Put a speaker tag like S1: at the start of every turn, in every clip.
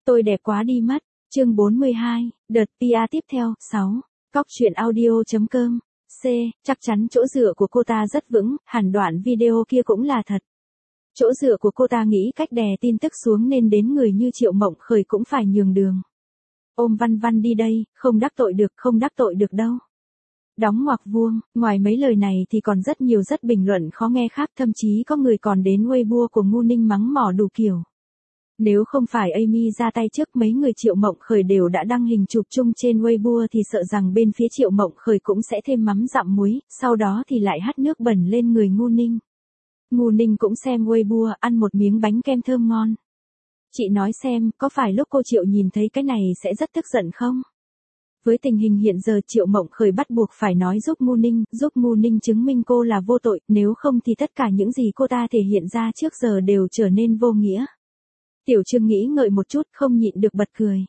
S1: Tôi đẹp quá đi mất. Chương 42, đợt PR tiếp theo, 6. Cóc truyện audio.com. C. Chắc chắn chỗ dựa của cô ta rất vững, hẳn đoạn video kia cũng là thật. Chỗ dựa của cô ta nghĩ cách đè tin tức xuống nên đến người như Triệu Mộng Khởi cũng phải nhường đường. Ôm Văn Văn đi đây, không đắc tội được đâu. Đóng ngoặc vuông, ngoài mấy lời này thì còn rất nhiều rất bình luận khó nghe khác, thậm chí có người còn đến Weibo của Ngu Ninh mắng mỏ đủ kiểu. Nếu không phải Amy ra tay trước, mấy người Triệu Mộng Khởi đều đã đăng hình chụp chung trên Weibo thì sợ rằng bên phía Triệu Mộng Khởi cũng sẽ thêm mắm dặm muối, sau đó thì lại hắt nước bẩn lên người Ngu Ninh. Ngu Ninh cũng xem Weibo, ăn một miếng bánh kem thơm ngon. Chị nói xem, có phải lúc cô Triệu nhìn thấy cái này sẽ rất tức giận không? Với tình hình hiện giờ Triệu Mộng Khởi bắt buộc phải nói giúp Ngu Ninh chứng minh cô là vô tội, nếu không thì tất cả những gì cô ta thể hiện ra trước giờ đều trở nên vô nghĩa. Tiểu Trương nghĩ ngợi một chút, không nhịn được bật cười.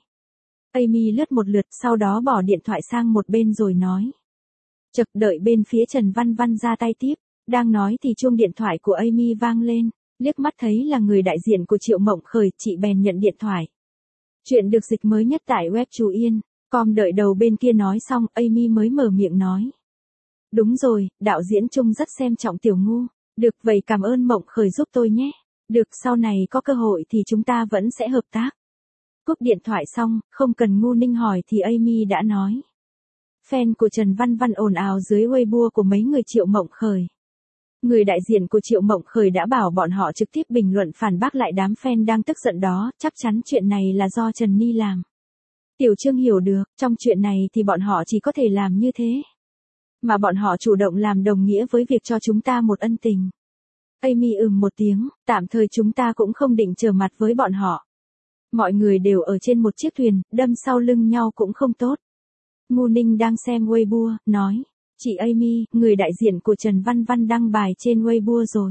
S1: Amy lướt một lượt, sau đó bỏ điện thoại sang một bên rồi nói. Chợt đợi bên phía Trần Văn Văn ra tay tiếp, đang nói thì chuông điện thoại của Amy vang lên, liếc mắt thấy là người đại diện của Triệu Mộng Khởi, chị bèn nhận điện thoại. Chuyện được dịch mới nhất tại web Chú Yên. Đợi đầu bên kia nói xong, Amy mới mở miệng nói. Đúng rồi, đạo diễn Trung rất xem trọng Tiểu Ngu. Được, vậy cảm ơn Mộng Khởi giúp tôi nhé. Được, sau này có cơ hội thì chúng ta vẫn sẽ hợp tác. Cúp điện thoại xong, không cần Ngu Ninh hỏi thì Amy đã nói. Fan của Trần Văn Văn ồn ào dưới Weibo của mấy người Triệu Mộng Khởi. Người đại diện của Triệu Mộng Khởi đã bảo bọn họ trực tiếp bình luận phản bác lại đám fan đang tức giận đó, chắc chắn chuyện này là do Trần Ni làm. Tiểu Trương hiểu được, trong chuyện này thì bọn họ chỉ có thể làm như thế. Mà bọn họ chủ động làm đồng nghĩa với việc cho chúng ta một ân tình. Amy một tiếng, tạm thời chúng ta cũng không định trở mặt với bọn họ. Mọi người đều ở trên một chiếc thuyền, đâm sau lưng nhau cũng không tốt. Ngu Ninh đang xem Weibo, nói. Chị Amy, người đại diện của Trần Văn Văn đăng bài trên Weibo rồi.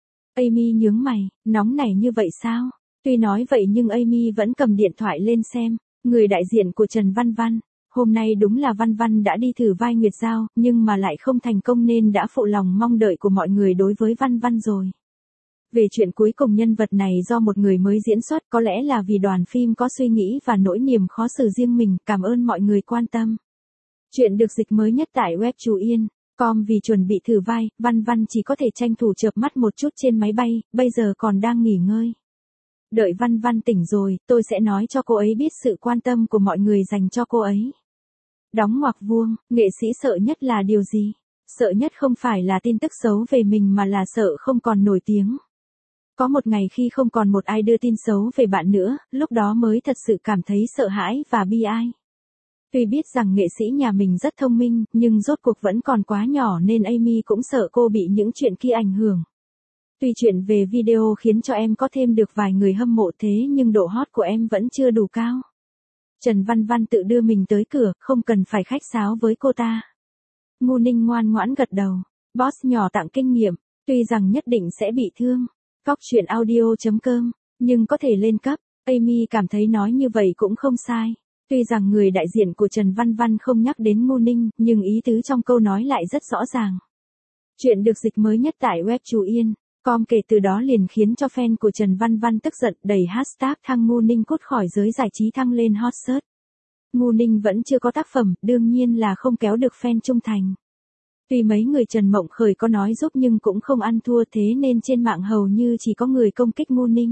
S1: Amy nhướng mày, nóng nảy như vậy sao? Tuy nói vậy nhưng Amy vẫn cầm điện thoại lên xem. Người đại diện của Trần Văn Văn, hôm nay đúng là Văn Văn đã đi thử vai Nguyệt Giao, nhưng mà lại không thành công nên đã phụ lòng mong đợi của mọi người đối với Văn Văn rồi. Về chuyện cuối cùng nhân vật này do một người mới diễn xuất, có lẽ là vì đoàn phim có suy nghĩ và nỗi niềm khó xử riêng mình, cảm ơn mọi người quan tâm. Chuyện được dịch mới nhất tại web Chú Yên. Vì chuẩn bị thử vai, Văn Văn chỉ có thể tranh thủ chợp mắt một chút trên máy bay, bây giờ còn đang nghỉ ngơi. Đợi Văn Văn tỉnh rồi, tôi sẽ nói cho cô ấy biết sự quan tâm của mọi người dành cho cô ấy. Đóng ngoặc vuông, nghệ sĩ sợ nhất là điều gì? Sợ nhất không phải là tin tức xấu về mình mà là sợ không còn nổi tiếng. Có một ngày khi không còn một ai đưa tin xấu về bạn nữa, lúc đó mới thật sự cảm thấy sợ hãi và bi ai. Tuy biết rằng nghệ sĩ nhà mình rất thông minh, nhưng rốt cuộc vẫn còn quá nhỏ nên Amy cũng sợ cô bị những chuyện kia ảnh hưởng. Tuy chuyện về video khiến cho em có thêm được vài người hâm mộ thế nhưng độ hot của em vẫn chưa đủ cao. Trần Văn Văn tự đưa mình tới cửa, không cần phải khách sáo với cô ta. Ngu Ninh ngoan ngoãn gật đầu. Boss nhỏ tặng kinh nghiệm, tuy rằng nhất định sẽ bị thương. Cóc truyện audio.com, nhưng có thể lên cấp. Amy cảm thấy nói như vậy cũng không sai. Tuy rằng người đại diện của Trần Văn Văn không nhắc đến Ngu Ninh, nhưng ý tứ trong câu nói lại rất rõ ràng. Chuyện được dịch mới nhất tại web Chú Yên. Kể từ đó liền khiến cho fan của Trần Văn Văn tức giận, đẩy hashtag thăng Ngu Ninh cút khỏi giới giải trí thăng lên hot search. Ngu Ninh vẫn chưa có tác phẩm, đương nhiên là không kéo được fan trung thành. Tuy mấy người Trần Mộng Khởi có nói giúp nhưng cũng không ăn thua, thế nên trên mạng hầu như chỉ có người công kích Ngu Ninh.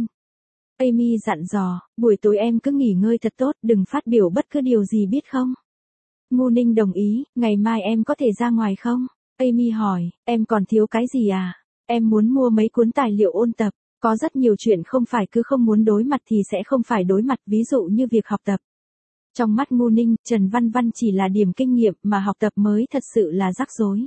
S1: Amy dặn dò, buổi tối em cứ nghỉ ngơi thật tốt, đừng phát biểu bất cứ điều gì biết không? Ngu Ninh đồng ý, ngày mai em có thể ra ngoài không? Amy hỏi, em còn thiếu cái gì à? Em muốn mua mấy cuốn tài liệu ôn tập, có rất nhiều chuyện không phải cứ không muốn đối mặt thì sẽ không phải đối mặt, ví dụ như việc học tập. Trong mắt Ngu Ninh, Trần Văn Văn chỉ là điểm kinh nghiệm mà học tập mới thật sự là rắc rối.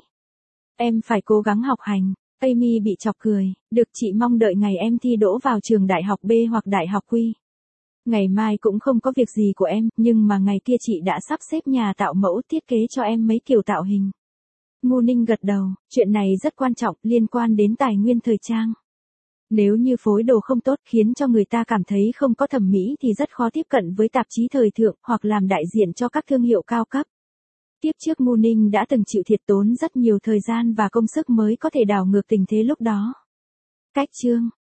S1: Em phải cố gắng học hành. Amy bị chọc cười, được, chị mong đợi ngày em thi đỗ vào trường đại học B hoặc đại học Quy. Ngày mai cũng không có việc gì của em, nhưng mà ngày kia chị đã sắp xếp nhà tạo mẫu thiết kế cho em mấy kiểu tạo hình. Ngu Ninh gật đầu, chuyện này rất quan trọng, liên quan đến tài nguyên thời trang. Nếu như phối đồ không tốt khiến cho người ta cảm thấy không có thẩm mỹ thì rất khó tiếp cận với tạp chí thời thượng hoặc làm đại diện cho các thương hiệu cao cấp. Tiếp trước Ngu Ninh đã từng chịu thiệt, tốn rất nhiều thời gian và công sức mới có thể đảo ngược tình thế lúc đó. Cách chương